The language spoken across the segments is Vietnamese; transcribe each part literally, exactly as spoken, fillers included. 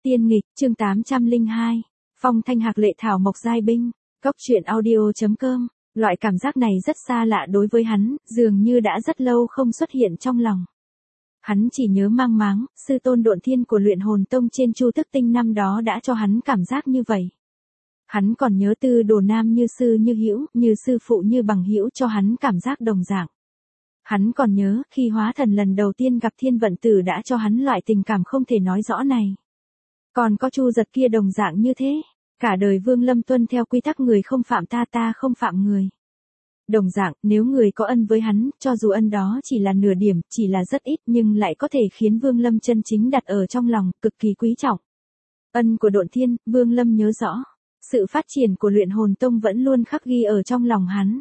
Tiên nghịch, chương tám trăm lẻ hai. Phong thanh hạc lệ thảo mộc giai binh. Cốc truyện audio chấm com. Loại cảm giác này rất xa lạ đối với hắn, dường như đã rất lâu không xuất hiện trong lòng. Hắn chỉ nhớ mang máng, sư tôn độn thiên của luyện hồn tông trên Chu Tức Tinh năm đó đã cho hắn cảm giác như vậy. Hắn còn nhớ Tư Đồ Nam như sư như hữu, như sư phụ như bằng hữu cho hắn cảm giác đồng dạng. Hắn còn nhớ khi hóa thần lần đầu tiên gặp Thiên Vận Tử đã cho hắn loại tình cảm không thể nói rõ này. Còn có Chu Giật kia đồng dạng như thế, cả đời Vương Lâm tuân theo quy tắc người không phạm ta ta không phạm người. Đồng dạng, nếu người có ân với hắn, cho dù ân đó chỉ là nửa điểm, chỉ là rất ít nhưng lại có thể khiến Vương Lâm chân chính đặt ở trong lòng, cực kỳ quý trọng. Ân của Độn Thiên, Vương Lâm nhớ rõ. Sự phát triển của luyện hồn tông vẫn luôn khắc ghi ở trong lòng hắn.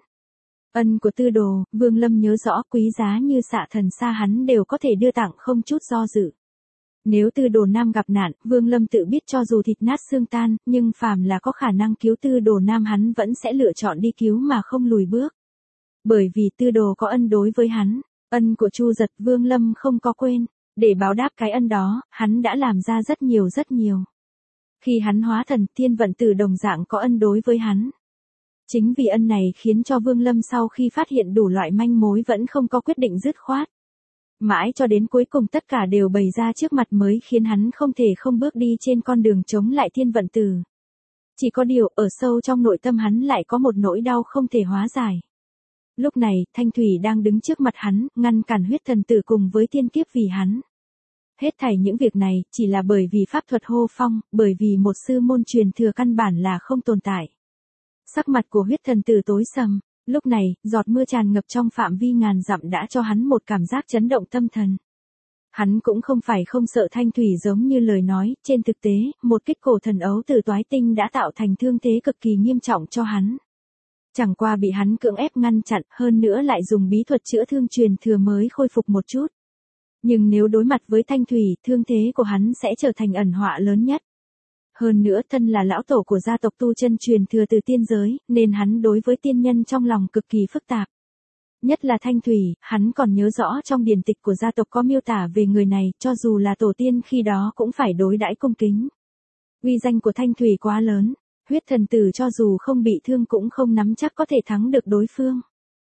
Ân của Tư Đồ, Vương Lâm nhớ rõ, quý giá như xạ thần xa hắn đều có thể đưa tặng không chút do dự. Nếu Tư Đồ Nam gặp nạn, Vương Lâm tự biết cho dù thịt nát xương tan, nhưng phàm là có khả năng cứu Tư Đồ Nam hắn vẫn sẽ lựa chọn đi cứu mà không lùi bước. Bởi vì Tư Đồ có ân đối với hắn, ân của Chu Giật Vương Lâm không có quên, để báo đáp cái ân đó, hắn đã làm ra rất nhiều rất nhiều. Khi hắn hóa thần, Thiên Vận Tử đồng dạng có ân đối với hắn. Chính vì ân này khiến cho Vương Lâm sau khi phát hiện đủ loại manh mối vẫn không có quyết định dứt khoát. Mãi cho đến cuối cùng tất cả đều bày ra trước mặt mới khiến hắn không thể không bước đi trên con đường chống lại Thiên Vận Tử. Chỉ có điều, ở sâu trong nội tâm hắn lại có một nỗi đau không thể hóa giải. Lúc này, Thanh Thủy đang đứng trước mặt hắn, ngăn cản huyết thần tử cùng với thiên kiếp vì hắn. Hết thảy những việc này, chỉ là bởi vì pháp thuật hô phong, bởi vì một sư môn truyền thừa căn bản là không tồn tại. Sắc mặt của huyết thần tử tối sầm, lúc này, giọt mưa tràn ngập trong phạm vi ngàn dặm đã cho hắn một cảm giác chấn động tâm thần. Hắn cũng không phải không sợ Thanh Thủy giống như lời nói, trên thực tế, một kích cổ thần ấu từ toái tinh đã tạo thành thương thế cực kỳ nghiêm trọng cho hắn. Chẳng qua bị hắn cưỡng ép ngăn chặn, hơn nữa lại dùng bí thuật chữa thương truyền thừa mới khôi phục một chút. Nhưng nếu đối mặt với Thanh Thủy, thương thế của hắn sẽ trở thành ẩn họa lớn nhất. Hơn nữa thân là lão tổ của gia tộc tu chân truyền thừa từ tiên giới, nên hắn đối với tiên nhân trong lòng cực kỳ phức tạp. Nhất là Thanh Thủy, hắn còn nhớ rõ trong điển tịch của gia tộc có miêu tả về người này, cho dù là tổ tiên khi đó cũng phải đối đãi cung kính. Uy danh của Thanh Thủy quá lớn, huyết thần tử cho dù không bị thương cũng không nắm chắc có thể thắng được đối phương.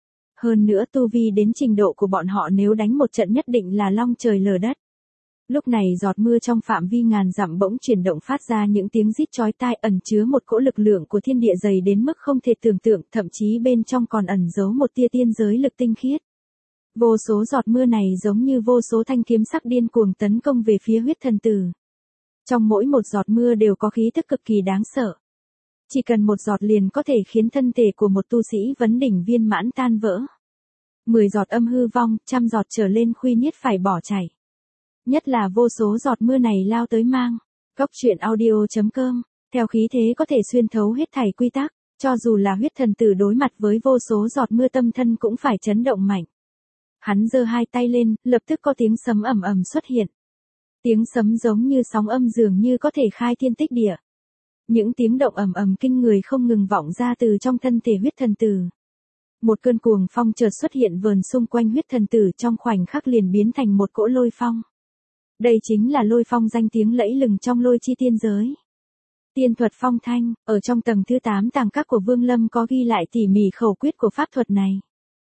Hơn nữa tu vi đến trình độ của bọn họ nếu đánh một trận nhất định là long trời lở đất. Lúc này giọt mưa trong phạm vi ngàn dặm bỗng chuyển động phát ra những tiếng rít chói tai ẩn chứa một cỗ lực lượng của thiên địa dày đến mức không thể tưởng tượng, thậm chí bên trong còn ẩn giấu một tia tiên giới lực tinh khiết. Vô số giọt mưa này giống như vô số thanh kiếm sắc điên cuồng tấn công về phía huyết thần tử. Trong mỗi một giọt mưa đều có khí tức cực kỳ đáng sợ. Chỉ cần một giọt liền có thể khiến thân thể của một tu sĩ vấn đỉnh viên mãn tan vỡ. Mười giọt âm hư vong, trăm giọt trở lên khuy niết phải bỏ chảy. Nhất là vô số giọt mưa này lao tới mang. Cốc truyện audio chấm com. Theo khí thế có thể xuyên thấu hết thảy quy tắc, cho dù là huyết thần tử đối mặt với vô số giọt mưa tâm thân cũng phải chấn động mạnh. Hắn giơ hai tay lên, lập tức có tiếng sấm ầm ầm xuất hiện. Tiếng sấm giống như sóng âm dường như có thể khai thiên tích địa. Những tiếng động ầm ầm kinh người không ngừng vọng ra từ trong thân thể huyết thần tử. Một cơn cuồng phong chợt xuất hiện vờn xung quanh huyết thần tử trong khoảnh khắc liền biến thành một cỗ lôi phong. Đây chính là lôi phong danh tiếng lẫy lừng trong lôi chi tiên giới. Tiên thuật phong thanh, ở trong tầng thứ tám tàng các của Vương Lâm có ghi lại tỉ mỉ khẩu quyết của pháp thuật này.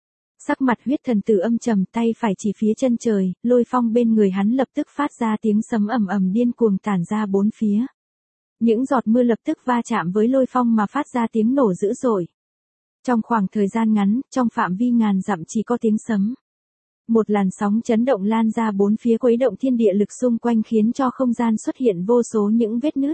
Sắc mặt huyết thần tử âm trầm, tay phải chỉ phía chân trời, lôi phong bên người hắn lập tức phát ra tiếng sấm ầm ầm điên cuồng tản ra bốn phía. Những giọt mưa lập tức va chạm với lôi phong mà phát ra tiếng nổ dữ dội. Trong khoảng thời gian ngắn, trong phạm vi ngàn dặm chỉ có tiếng sấm. Một làn sóng chấn động lan ra bốn phía khuấy động thiên địa lực xung quanh khiến cho không gian xuất hiện vô số những vết nứt.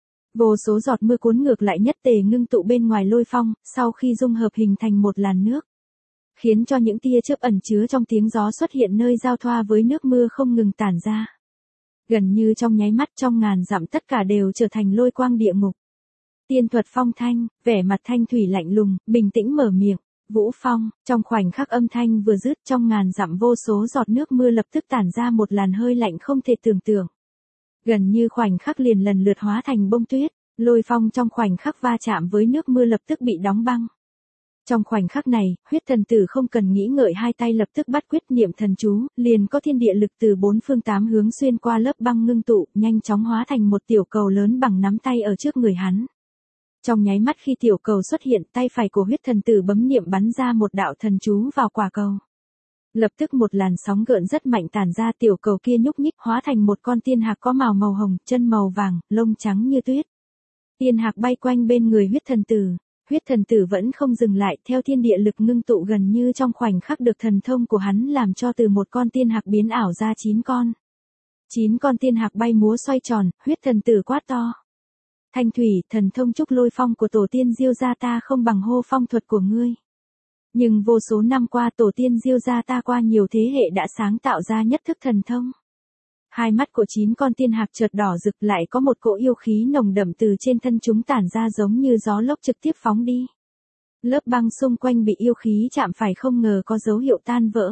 Vô số giọt mưa cuốn ngược lại nhất tề ngưng tụ bên ngoài lôi phong, sau khi dung hợp hình thành một làn nước. Khiến cho những tia chớp ẩn chứa trong tiếng gió xuất hiện nơi giao thoa với nước mưa không ngừng tản ra. Gần như trong nháy mắt trong ngàn dặm tất cả đều trở thành lôi quang địa ngục. Tiên thuật phong thanh, vẻ mặt Thanh Thủy lạnh lùng, bình tĩnh mở miệng. Vũ phong, trong khoảnh khắc âm thanh vừa dứt trong ngàn dặm vô số giọt nước mưa lập tức tản ra một làn hơi lạnh không thể tưởng tượng. Gần như khoảnh khắc liền lần lượt hóa thành bông tuyết, lôi phong trong khoảnh khắc va chạm với nước mưa lập tức bị đóng băng. Trong khoảnh khắc này, huyết thần tử không cần nghĩ ngợi hai tay lập tức bắt quyết niệm thần chú, liền có thiên địa lực từ bốn phương tám hướng xuyên qua lớp băng ngưng tụ, nhanh chóng hóa thành một tiểu cầu lớn bằng nắm tay ở trước người hắn. Trong nháy mắt khi tiểu cầu xuất hiện, tay phải của huyết thần tử bấm niệm bắn ra một đạo thần chú vào quả cầu. Lập tức một làn sóng gợn rất mạnh tản ra, tiểu cầu kia nhúc nhích hóa thành một con tiên hạc có màu màu hồng, chân màu vàng, lông trắng như tuyết. Tiên hạc bay quanh bên người huyết thần tử. Huyết thần tử vẫn không dừng lại, theo thiên địa lực ngưng tụ gần như trong khoảnh khắc được thần thông của hắn làm cho từ một con tiên hạc biến ảo ra chín con. Chín con tiên hạc bay múa xoay tròn, huyết thần tử quát to. Thanh thủy, thần thông trúc lôi phong của tổ tiên Diêu gia ta không bằng hô phong thuật của ngươi. Nhưng vô số năm qua tổ tiên Diêu gia ta qua nhiều thế hệ đã sáng tạo ra nhất thức thần thông. Hai mắt của chín con tiên hạc chợt đỏ rực, lại có một cỗ yêu khí nồng đậm từ trên thân chúng tản ra giống như gió lốc trực tiếp phóng đi. Lớp băng xung quanh bị yêu khí chạm phải không ngờ có dấu hiệu tan vỡ.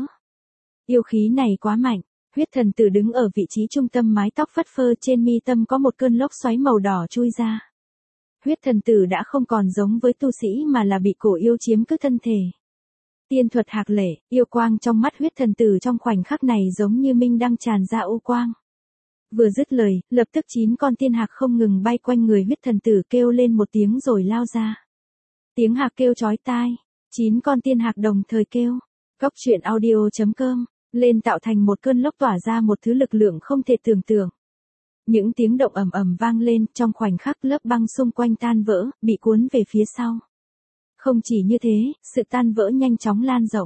Yêu khí này quá mạnh, huyết thần tử đứng ở vị trí trung tâm, mái tóc phất phơ, trên mi tâm có một cơn lốc xoáy màu đỏ chui ra. Huyết thần tử đã không còn giống với tu sĩ mà là bị cổ yêu chiếm cứ thân thể. Tiên thuật hạc lể, yêu quang trong mắt huyết thần tử trong khoảnh khắc này giống như minh đang tràn ra u quang. Vừa dứt lời, lập tức chín con tiên hạc không ngừng bay quanh người huyết thần tử, kêu lên một tiếng rồi lao ra. Tiếng hạc kêu chói tai, chín con tiên hạc đồng thời kêu. Góc truyện audio chấm com, lên tạo thành một cơn lốc tỏa ra một thứ lực lượng không thể tưởng tượng. Những tiếng động ầm ầm vang lên, trong khoảnh khắc lớp băng xung quanh tan vỡ, bị cuốn về phía sau. Không chỉ như thế, sự tan vỡ nhanh chóng lan rộng.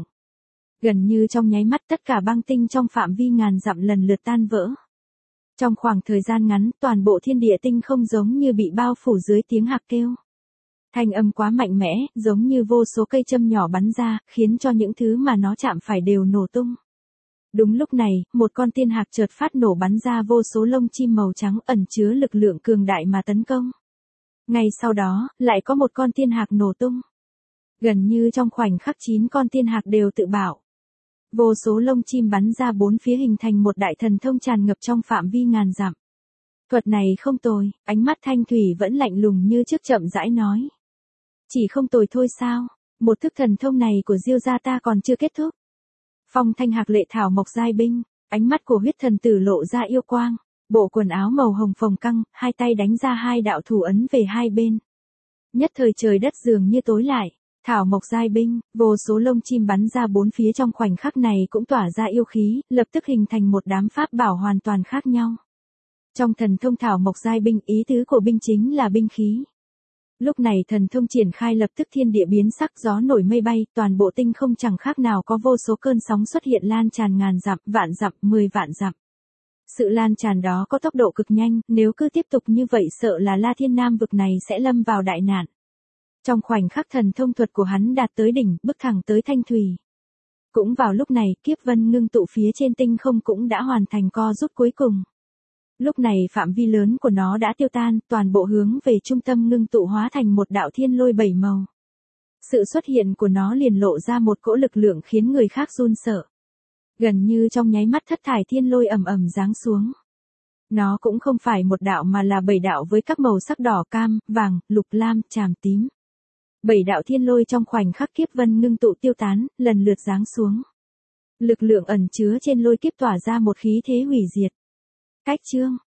Gần như trong nháy mắt tất cả băng tinh trong phạm vi ngàn dặm lần lượt tan vỡ. Trong khoảng thời gian ngắn, toàn bộ thiên địa tinh không giống như bị bao phủ dưới tiếng hạc kêu. Thanh âm quá mạnh mẽ, giống như vô số cây châm nhỏ bắn ra, khiến cho những thứ mà nó chạm phải đều nổ tung. Đúng lúc này, một con tiên hạc chợt phát nổ bắn ra vô số lông chim màu trắng ẩn chứa lực lượng cường đại mà tấn công. Ngay sau đó, lại có một con tiên hạc nổ tung. Gần như trong khoảnh khắc chín con tiên hạc đều tự bảo. Vô số lông chim bắn ra bốn phía hình thành một đại thần thông tràn ngập trong phạm vi ngàn dặm. Thuật này không tồi, ánh mắt Thanh Thủy vẫn lạnh lùng như trước, chậm rãi nói. Chỉ không tồi thôi sao, một thức thần thông này của Diêu gia ta còn chưa kết thúc. Phong thanh hạc lệ thảo mộc giai binh, ánh mắt của huyết thần tử lộ ra yêu quang, bộ quần áo màu hồng phồng căng, hai tay đánh ra hai đạo thủ ấn về hai bên. Nhất thời trời đất dường như tối lại. Thảo mộc giai binh, vô số lông chim bắn ra bốn phía trong khoảnh khắc này cũng tỏa ra yêu khí, lập tức hình thành một đám pháp bảo hoàn toàn khác nhau. Trong thần thông thảo mộc giai binh, ý tứ của binh chính là binh khí. Lúc này thần thông triển khai lập tức thiên địa biến sắc, gió nổi mây bay, toàn bộ tinh không chẳng khác nào có vô số cơn sóng xuất hiện lan tràn ngàn dặm, vạn dặm, mười vạn dặm. Sự lan tràn đó có tốc độ cực nhanh, nếu cứ tiếp tục như vậy sợ là La Thiên Nam vực này sẽ lâm vào đại nạn. Trong khoảnh khắc thần thông thuật của hắn đạt tới đỉnh, bước thẳng tới Thanh Thủy. Cũng vào lúc này, kiếp vân ngưng tụ phía trên tinh không cũng đã hoàn thành co rút cuối cùng. Lúc này phạm vi lớn của nó đã tiêu tan, toàn bộ hướng về trung tâm ngưng tụ hóa thành một đạo thiên lôi bảy màu. Sự xuất hiện của nó liền lộ ra một cỗ lực lượng khiến người khác run sợ. Gần như trong nháy mắt thất thải thiên lôi ầm ầm giáng xuống. Nó cũng không phải một đạo mà là bảy đạo với các màu sắc đỏ, cam, vàng, lục, lam, tràm, tím. Bảy đạo thiên lôi trong khoảnh khắc kiếp vân ngưng tụ tiêu tán, lần lượt giáng xuống. Lực lượng ẩn chứa trên lôi kiếp tỏa ra một khí thế hủy diệt. Cách chương